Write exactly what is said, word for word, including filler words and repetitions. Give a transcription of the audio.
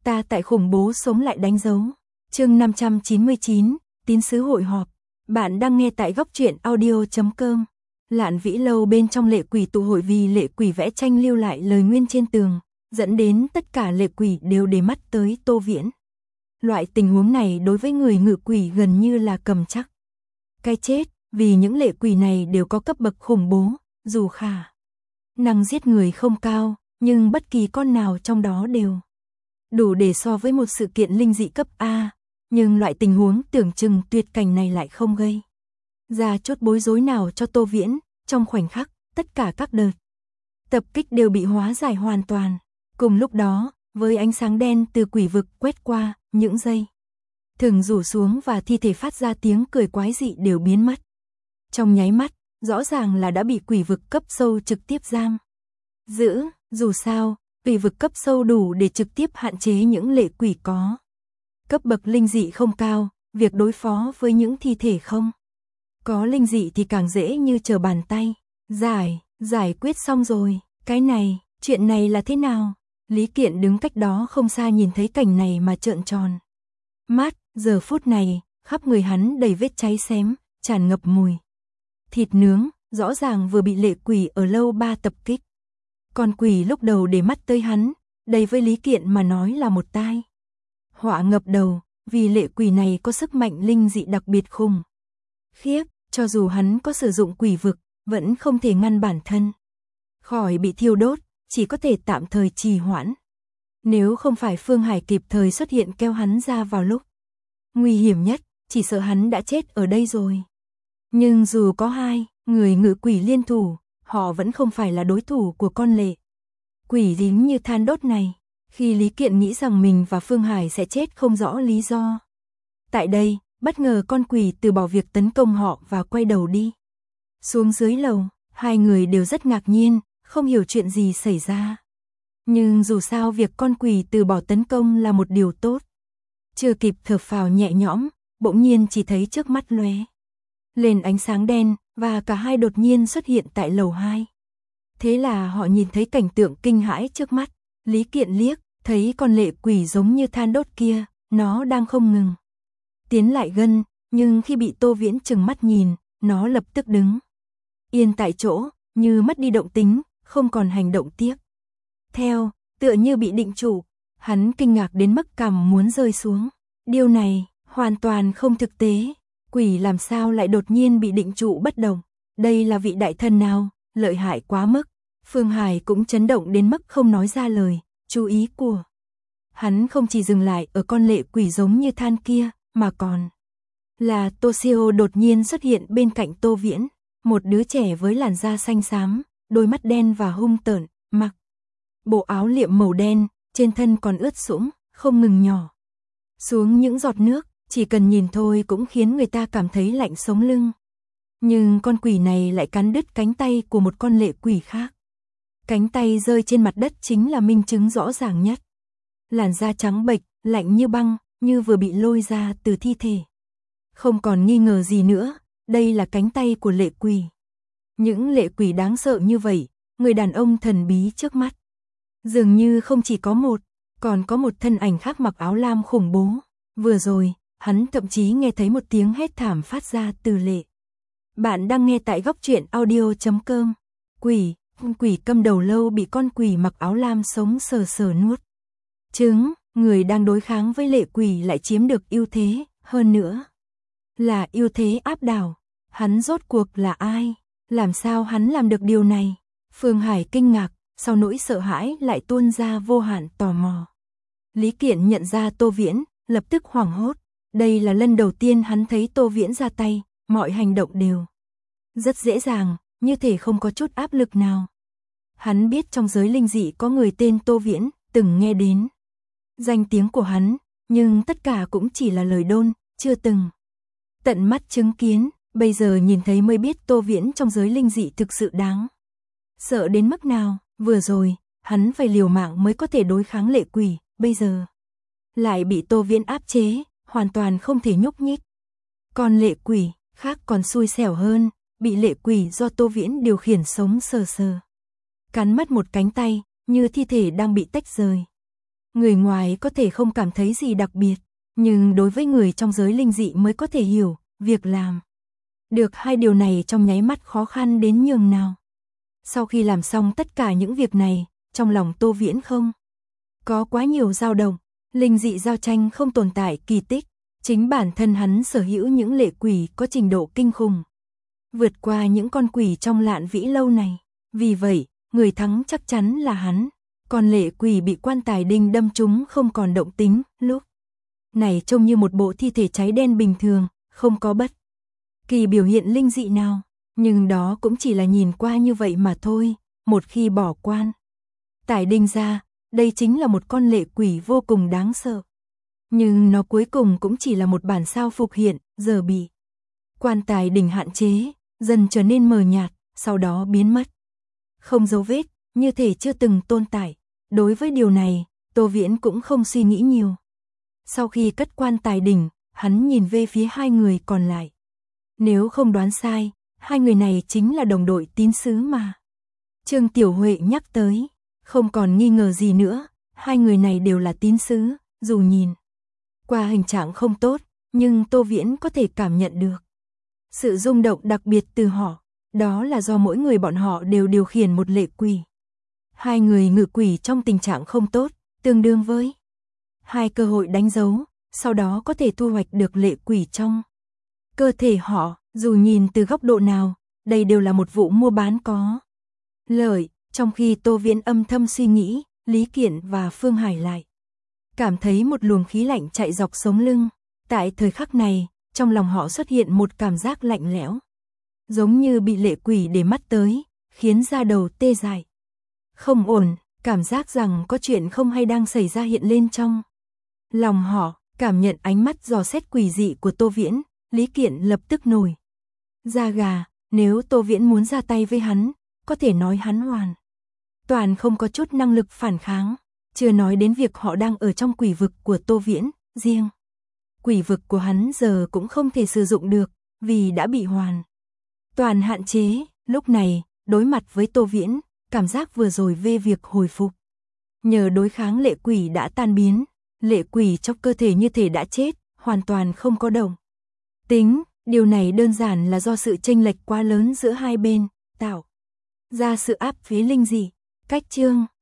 Ta tại khủng bố sống lại đánh dấu. Chương năm trăm chín mươi chín, tín sứ hội họp. Bạn đang nghe tại góc truyện audio chấm com. Lạn Vĩ Lâu bên trong lệ quỷ tụ hội vì lệ quỷ vẽ tranh lưu lại lời nguyên trên tường, dẫn đến tất cả lệ quỷ đều để mắt tới Tô Viễn. Loại tình huống này đối với người ngự quỷ gần như là cầm chắc cái chết, vì những lệ quỷ này đều có cấp bậc khủng bố, dù khả năng giết người không cao, nhưng bất kỳ con nào trong đó đều đủ để so với một sự kiện linh dị cấp A, nhưng loại tình huống tưởng chừng tuyệt cảnh này lại không gây ra chút bối rối nào cho Tô Viễn. Trong khoảnh khắc, tất cả các đợt tập kích đều bị hóa giải hoàn toàn. Cùng lúc đó, với ánh sáng đen từ quỷ vực quét qua, những dây thừng rủ xuống và thi thể phát ra tiếng cười quái dị đều biến mất. Trong nháy mắt, rõ ràng là đã bị quỷ vực cấp sâu trực tiếp giam giữ. Dù sao, quỷ vực cấp sâu đủ để trực tiếp hạn chế những lệ quỷ có cấp bậc linh dị không cao, việc đối phó với những thi thể không có linh dị thì càng dễ như trở bàn tay. Giải, giải quyết xong rồi, cái này, chuyện này là thế nào? Lý Kiện đứng cách đó không xa nhìn thấy cảnh này mà trợn tròn mắt. Giờ phút này, khắp người hắn đầy vết cháy xém, tràn ngập mùi thịt nướng, rõ ràng vừa bị lệ quỷ ở lâu ba tập kích. Con quỷ lúc đầu để mắt tới hắn, đây với Lý Kiện mà nói là một tai họa ngập đầu, vì lệ quỷ này có sức mạnh linh dị đặc biệt khủng khiếp, cho dù hắn có sử dụng quỷ vực, vẫn không thể ngăn bản thân khỏi bị thiêu đốt, chỉ có thể tạm thời trì hoãn. Nếu không phải Phương Hải kịp thời xuất hiện kéo hắn ra vào lúc nguy hiểm nhất, chỉ sợ hắn đã chết ở đây rồi. Nhưng dù có hai người ngự quỷ liên thủ, họ vẫn không phải là đối thủ của con lệ quỷ dính như than đốt này. Khi Lý Kiện nghĩ rằng mình và Phương Hải sẽ chết không rõ lý do tại đây, bất ngờ con quỷ từ bỏ việc tấn công họ và quay đầu đi xuống dưới lầu. Hai người đều rất ngạc nhiên, không hiểu chuyện gì xảy ra. Nhưng dù sao việc con quỷ từ bỏ tấn công là một điều tốt. Chưa kịp thở phào nhẹ nhõm, bỗng nhiên chỉ thấy trước mắt lóe lên ánh sáng đen, và cả hai đột nhiên xuất hiện tại lầu hai. Thế là họ nhìn thấy cảnh tượng kinh hãi trước mắt. Lý Kiện liếc, thấy con lệ quỷ giống như than đốt kia, nó đang không ngừng tiến lại gần, nhưng khi bị Tô Viễn chừng mắt nhìn, nó lập tức đứng yên tại chỗ, như mất đi động tính, không còn hành động tiếp theo, tựa như bị định trụ. Hắn kinh ngạc đến mức cằm muốn rơi xuống. Điều này hoàn toàn không thực tế. Quỷ làm sao lại đột nhiên bị định trụ bất động? Đây là vị đại thần nào? Lợi hại quá mức. Phương Hải cũng chấn động đến mức không nói ra lời. Chú ý của hắn không chỉ dừng lại ở con lệ quỷ giống như than kia, mà còn là Toshio đột nhiên xuất hiện bên cạnh Tô Viễn. Một đứa trẻ với làn da xanh xám, đôi mắt đen và hung tợn, mặc bộ áo liệm màu đen, trên thân còn ướt sũng, không ngừng nhỏ xuống những giọt nước, chỉ cần nhìn thôi cũng khiến người ta cảm thấy lạnh sống lưng. Nhưng con quỷ này lại cắn đứt cánh tay của một con lệ quỷ khác. Cánh tay rơi trên mặt đất chính là minh chứng rõ ràng nhất. Làn da trắng bệch, lạnh như băng, như vừa bị lôi ra từ thi thể. Không còn nghi ngờ gì nữa, đây là cánh tay của lệ quỷ. Những lệ quỷ đáng sợ như vậy, người đàn ông thần bí trước mắt dường như không chỉ có một, còn có một thân ảnh khác mặc áo lam khủng bố. Vừa rồi, hắn thậm chí nghe thấy một tiếng hét thảm phát ra từ lệ. Bạn đang nghe tại góc truyện audio chấm com. Quỷ, quỷ câm đầu lâu bị con quỷ mặc áo lam sống sờ sờ nuốt trứng, người đang đối kháng với lệ quỷ lại chiếm được ưu thế, hơn nữa là ưu thế áp đảo. Hắn rốt cuộc là ai? Làm sao hắn làm được điều này? Phương Hải kinh ngạc, sau nỗi sợ hãi lại tuôn ra vô hạn tò mò. Lý Kiện nhận ra Tô Viễn, lập tức hoảng hốt. Đây là lần đầu tiên hắn thấy Tô Viễn ra tay, mọi hành động đều rất dễ dàng, như thể không có chút áp lực nào. Hắn biết trong giới linh dị có người tên Tô Viễn, từng nghe đến danh tiếng của hắn, nhưng tất cả cũng chỉ là lời đồn, chưa từng tận mắt chứng kiến. Bây giờ nhìn thấy mới biết Tô Viễn trong giới linh dị thực sự đáng sợ đến mức nào. Vừa rồi, hắn phải liều mạng mới có thể đối kháng lệ quỷ, bây giờ lại bị Tô Viễn áp chế, hoàn toàn không thể nhúc nhích. Còn lệ quỷ khác còn xui xẻo hơn, bị lệ quỷ do Tô Viễn điều khiển sống sờ sờ cắn mất một cánh tay, như thi thể đang bị tách rời. Người ngoài có thể không cảm thấy gì đặc biệt, nhưng đối với người trong giới linh dị mới có thể hiểu, việc làm được hai điều này trong nháy mắt khó khăn đến nhường nào. Sau khi làm xong tất cả những việc này, trong lòng Tô Viễn không có quá nhiều dao động, linh dị giao tranh không tồn tại kỳ tích, chính bản thân hắn sở hữu những lệ quỷ có trình độ kinh khủng, vượt qua những con quỷ trong Lạn Vĩ Lâu này. Vì vậy, người thắng chắc chắn là hắn, còn lệ quỷ bị quan tài đinh đâm trúng không còn động tính, lúc này trông như một bộ thi thể cháy đen bình thường, không có bất kỳ biểu hiện linh dị nào, nhưng đó cũng chỉ là nhìn qua như vậy mà thôi, một khi bỏ quan tài đinh ra, đây chính là một con lệ quỷ vô cùng đáng sợ. Nhưng nó cuối cùng cũng chỉ là một bản sao phục hiện, giờ bị quan tài đinh hạn chế, dần trở nên mờ nhạt, sau đó biến mất. Không dấu vết, như thể chưa từng tồn tại. Đối với điều này, Tô Viễn cũng không suy nghĩ nhiều. Sau khi cất quan tài đỉnh, hắn nhìn về phía hai người còn lại. Nếu không đoán sai, hai người này chính là đồng đội tín sứ mà Trương Tiểu Huệ nhắc tới. Không còn nghi ngờ gì nữa, hai người này đều là tín sứ, dù nhìn qua hình trạng không tốt, nhưng Tô Viễn có thể cảm nhận được sự rung động đặc biệt từ họ. Đó là do mỗi người bọn họ đều điều khiển một lệ quỷ. Hai người ngự quỷ trong tình trạng không tốt, tương đương với hai cơ hội đánh dấu, sau đó có thể thu hoạch được lệ quỷ trong cơ thể họ. Dù nhìn từ góc độ nào, đây đều là một vụ mua bán có lợi. Trong khi Tô Viễn âm thầm suy nghĩ, Lý Kiện và Phương Hải lại cảm thấy một luồng khí lạnh chạy dọc sống lưng. Tại thời khắc này, trong lòng họ xuất hiện một cảm giác lạnh lẽo, giống như bị lệ quỷ để mắt tới, khiến da đầu tê dại. Không ổn, cảm giác rằng có chuyện không hay đang xảy ra hiện lên trong lòng họ. Cảm nhận ánh mắt dò xét quỷ dị của Tô Viễn, Lý Kiện lập tức nổi da gà. Nếu Tô Viễn muốn ra tay với hắn, có thể nói hắn hoàn toàn không có chút năng lực phản kháng. Chưa nói đến việc họ đang ở trong quỷ vực của Tô Viễn, riêng quỷ vực của hắn giờ cũng không thể sử dụng được, vì đã bị hoàn toàn hạn chế. Lúc này, đối mặt với Tô Viễn, cảm giác vừa rồi về việc hồi phục nhờ đối kháng lệ quỷ đã tan biến. Lệ quỷ trong cơ thể như thể đã chết, hoàn toàn không có động tính. Điều này đơn giản là do sự chênh lệch quá lớn giữa hai bên, tạo ra sự áp phía linh dị. Cách chương